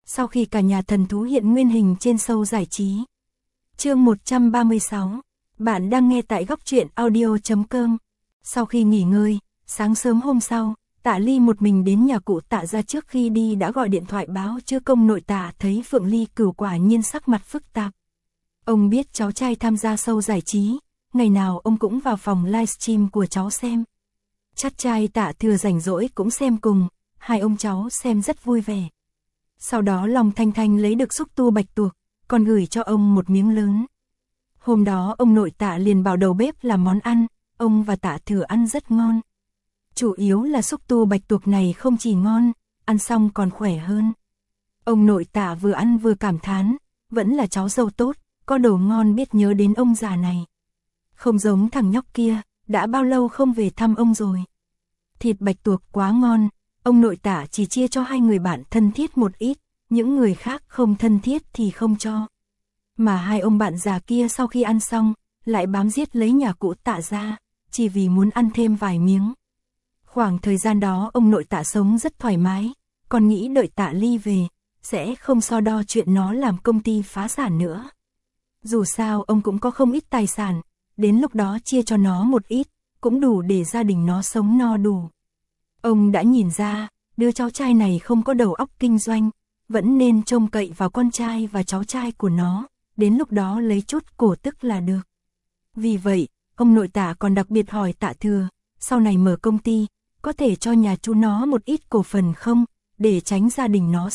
sau khi cả nhà thần thú hiện nguyên hình trên show giải trí. Chương 136. Bạn đang nghe tại góc truyện audio.com. Sau khi nghỉ ngơi, sáng sớm hôm sau, Tạ Ly một mình đến nhà cụ Tạ ra. Trước khi đi đã gọi điện thoại báo cho công nội Tạ thấy Phượng Ly Cửu quả nhiên sắc mặt phức tạp. Ông biết cháu trai tham gia show giải trí, ngày nào ông cũng vào phòng livestream của cháu xem. Chắc trai Tạ Thừa rảnh rỗi cũng xem cùng, hai ông cháu xem rất vui vẻ. Sau đó Long Thanh Thanh lấy được xúc tu bạch tuộc, còn gửi cho ông một miếng lớn. Hôm đó ông nội Tạ liền bảo đầu bếp làm món ăn, ông và Tạ Thừa ăn rất ngon. Chủ yếu là xúc tu bạch tuộc này không chỉ ngon, ăn xong còn khỏe hơn. Ông nội Tạ vừa ăn vừa cảm thán, vẫn là cháu dâu tốt, có đồ ngon biết nhớ đến ông già này. Không giống thằng nhóc kia, đã bao lâu không về thăm ông rồi. Thịt bạch tuộc quá ngon, ông nội Tạ chỉ chia cho hai người bạn thân thiết một ít, những người khác không thân thiết thì không cho. Mà hai ông bạn già kia sau khi ăn xong, lại bám giết lấy nhà cụ Tạ ra, chỉ vì muốn ăn thêm vài miếng. Khoảng thời gian đó ông nội Tạ sống rất thoải mái, còn nghĩ đợi Tạ Ly về, sẽ không so đo chuyện nó làm công ty phá sản nữa. Dù sao ông cũng có không ít tài sản, đến lúc đó chia cho nó một ít, cũng đủ để gia đình nó sống no đủ. Ông đã nhìn ra, đứa cháu trai này không có đầu óc kinh doanh, vẫn nên trông cậy vào con trai và cháu trai của nó, đến lúc đó lấy chút cổ tức là được. Vì vậy, ông nội Tạ còn đặc biệt hỏi Tạ Thừa, sau này mở công ty, có thể cho nhà chú nó một ít cổ phần không, để tránh gia đình nó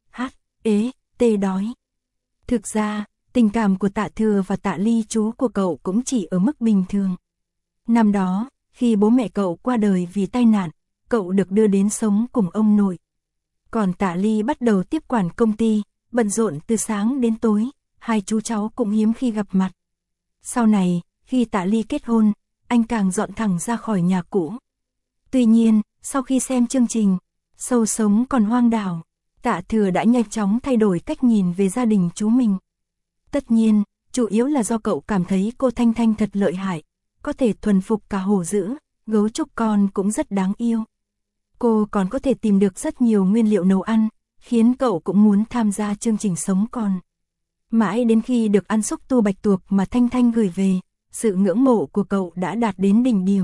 đói. Thực ra, tình cảm của Tạ Thừa và Tạ Ly chú của cậu cũng chỉ ở mức bình thường. Năm đó, khi bố mẹ cậu qua đời vì tai nạn, cậu được đưa đến sống cùng ông nội. Còn Tạ Ly bắt đầu tiếp quản công ty, bận rộn từ sáng đến tối, hai chú cháu cũng hiếm khi gặp mặt. Sau này, khi Tạ Ly kết hôn, anh càng dọn thẳng ra khỏi nhà cũ. Tuy nhiên, sau khi xem chương trình, show sống còn hoang đảo, Tạ Thừa đã nhanh chóng thay đổi cách nhìn về gia đình chú mình. Tất nhiên, chủ yếu là do cậu cảm thấy cô Thanh Thanh thật lợi hại, có thể thuần phục cả hổ dữ, gấu trúc con cũng rất đáng yêu. Cô còn có thể tìm được rất nhiều nguyên liệu nấu ăn, khiến cậu cũng muốn tham gia chương trình sống còn. Mãi đến khi được ăn xúc tu bạch tuộc mà Thanh Thanh gửi về, sự ngưỡng mộ của cậu đã đạt đến đỉnh điểm.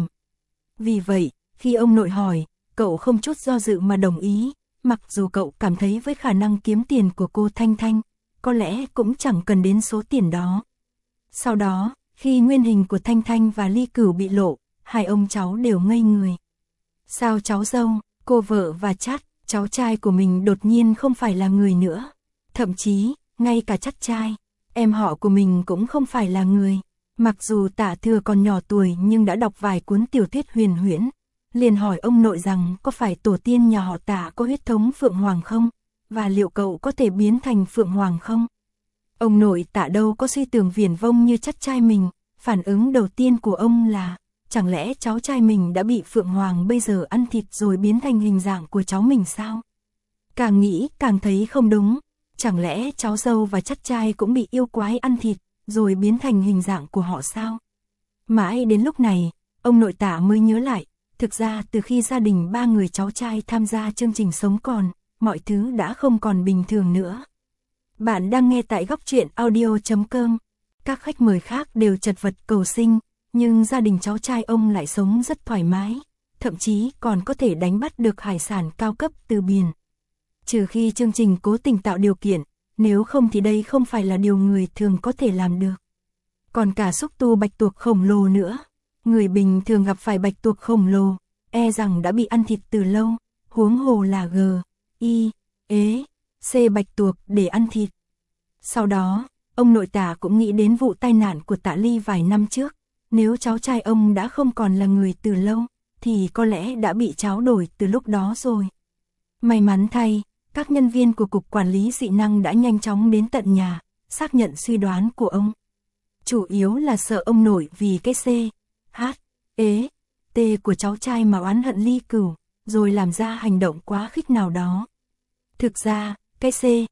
Vì vậy, khi ông nội hỏi, cậu không chút do dự mà đồng ý, mặc dù cậu cảm thấy với khả năng kiếm tiền của cô Thanh Thanh, có lẽ cũng chẳng cần đến số tiền đó. Sau đó, khi nguyên hình của Thanh Thanh và Ly Cửu bị lộ, hai ông cháu đều ngây người. Sao cháu dâu, cô vợ và Chát, cháu trai của mình đột nhiên không phải là người nữa. Thậm chí, ngay cả Chát trai, em họ của mình cũng không phải là người. Mặc dù Tạ Thừa còn nhỏ tuổi nhưng đã đọc vài cuốn tiểu thuyết huyền huyễn, liền hỏi ông nội rằng có phải tổ tiên nhà họ Tạ có huyết thống Phượng Hoàng không, và liệu cậu có thể biến thành Phượng Hoàng không? Ông nội Tạ đâu có suy tưởng viển vông như Chát trai mình, phản ứng đầu tiên của ông là, chẳng lẽ cháu trai mình đã bị Phượng Hoàng bây giờ ăn thịt rồi biến thành hình dạng của cháu mình sao? Càng nghĩ càng thấy không đúng, chẳng lẽ cháu dâu và Chát trai cũng bị yêu quái ăn thịt, rồi biến thành hình dạng của họ sao? Mãi đến lúc này, ông nội Tạ mới nhớ lại, thực ra từ khi gia đình ba người cháu trai tham gia chương trình sống còn, mọi thứ đã không còn bình thường nữa. Bạn đang nghe tại góc truyện audio.com. Các khách mời khác đều chật vật cầu sinh, nhưng gia đình cháu trai ông lại sống rất thoải mái, thậm chí còn có thể đánh bắt được hải sản cao cấp từ biển. Trừ khi chương trình cố tình tạo điều kiện, nếu không thì đây không phải là điều người thường có thể làm được. Còn cả xúc tu bạch tuộc khổng lồ nữa, người bình thường gặp phải bạch tuộc khổng lồ, e rằng đã bị ăn thịt từ lâu, huống hồ là C bạch tuộc để ăn thịt. Sau đó, ông nội Tạ cũng nghĩ đến vụ tai nạn của Tạ Ly vài năm trước, nếu cháu trai ông đã không còn là người từ lâu, thì có lẽ đã bị tráo đổi từ lúc đó rồi. May mắn thay, các nhân viên của Cục Quản lý Dị năng đã nhanh chóng đến tận nhà, xác nhận suy đoán của ông. Chủ yếu là sợ ông nội vì cái T của cháu trai mà oán hận Ly Cửu, rồi làm ra hành động quá khích nào đó. Thực ra, cái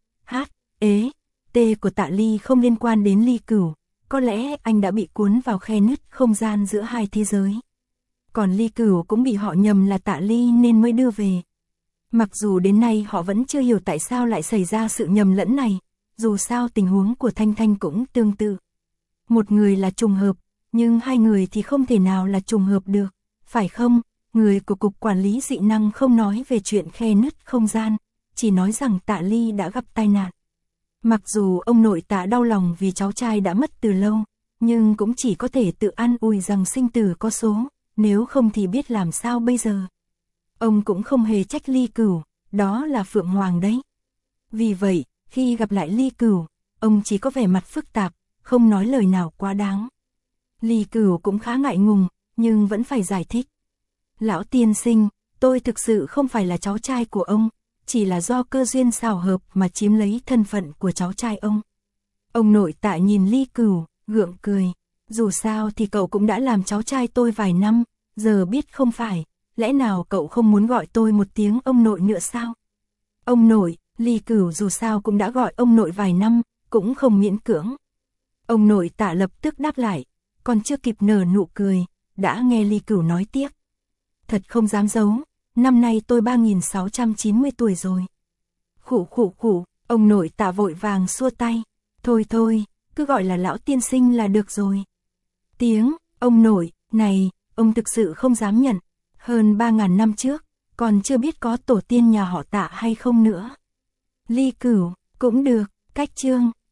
T của Tạ Ly không liên quan đến Ly Cửu, có lẽ anh đã bị cuốn vào khe nứt không gian giữa hai thế giới. Còn Ly Cửu cũng bị họ nhầm là Tạ Ly nên mới đưa về. Mặc dù đến nay họ vẫn chưa hiểu tại sao lại xảy ra sự nhầm lẫn này, dù sao tình huống của Thanh Thanh cũng tương tự. Một người là trùng hợp, nhưng hai người thì không thể nào là trùng hợp được, phải không? Người của Cục Quản lý Dị năng không nói về chuyện khe nứt không gian, chỉ nói rằng Tạ Ly đã gặp tai nạn. Mặc dù ông nội Tạ đau lòng vì cháu trai đã mất từ lâu, nhưng cũng chỉ có thể tự an ủi rằng sinh tử có số, nếu không thì biết làm sao bây giờ. Ông cũng không hề trách Ly Cửu, đó là Phượng Hoàng đấy. Vì vậy, khi gặp lại Ly Cửu, ông chỉ có vẻ mặt phức tạp, không nói lời nào quá đáng. Ly Cửu cũng khá ngại ngùng, nhưng vẫn phải giải thích. Lão tiên sinh, tôi thực sự không phải là cháu trai của ông, chỉ là do cơ duyên xảo hợp mà chiếm lấy thân phận của cháu trai ông. Ông nội Tạ nhìn Ly Cửu, gượng cười. Dù sao thì cậu cũng đã làm cháu trai tôi vài năm, giờ biết không phải, lẽ nào cậu không muốn gọi tôi một tiếng ông nội nữa sao? Ông nội, Ly Cửu dù sao cũng đã gọi ông nội vài năm, cũng không miễn cưỡng. Ông nội Tạ lập tức đáp lại, còn chưa kịp nở nụ cười, đã nghe Ly Cửu nói tiếp. Thật không dám giấu, năm nay tôi 3690 tuổi rồi. Khụ khụ khụ, ông nội Tạ vội vàng xua tay. Thôi thôi, cứ gọi là lão tiên sinh là được rồi. Tiếng, ông nội, này, ông thực sự không dám nhận. Hơn 3.000 năm trước, còn chưa biết có tổ tiên nhà họ Tạ hay không nữa. Ly Cửu, cũng được, cách chương.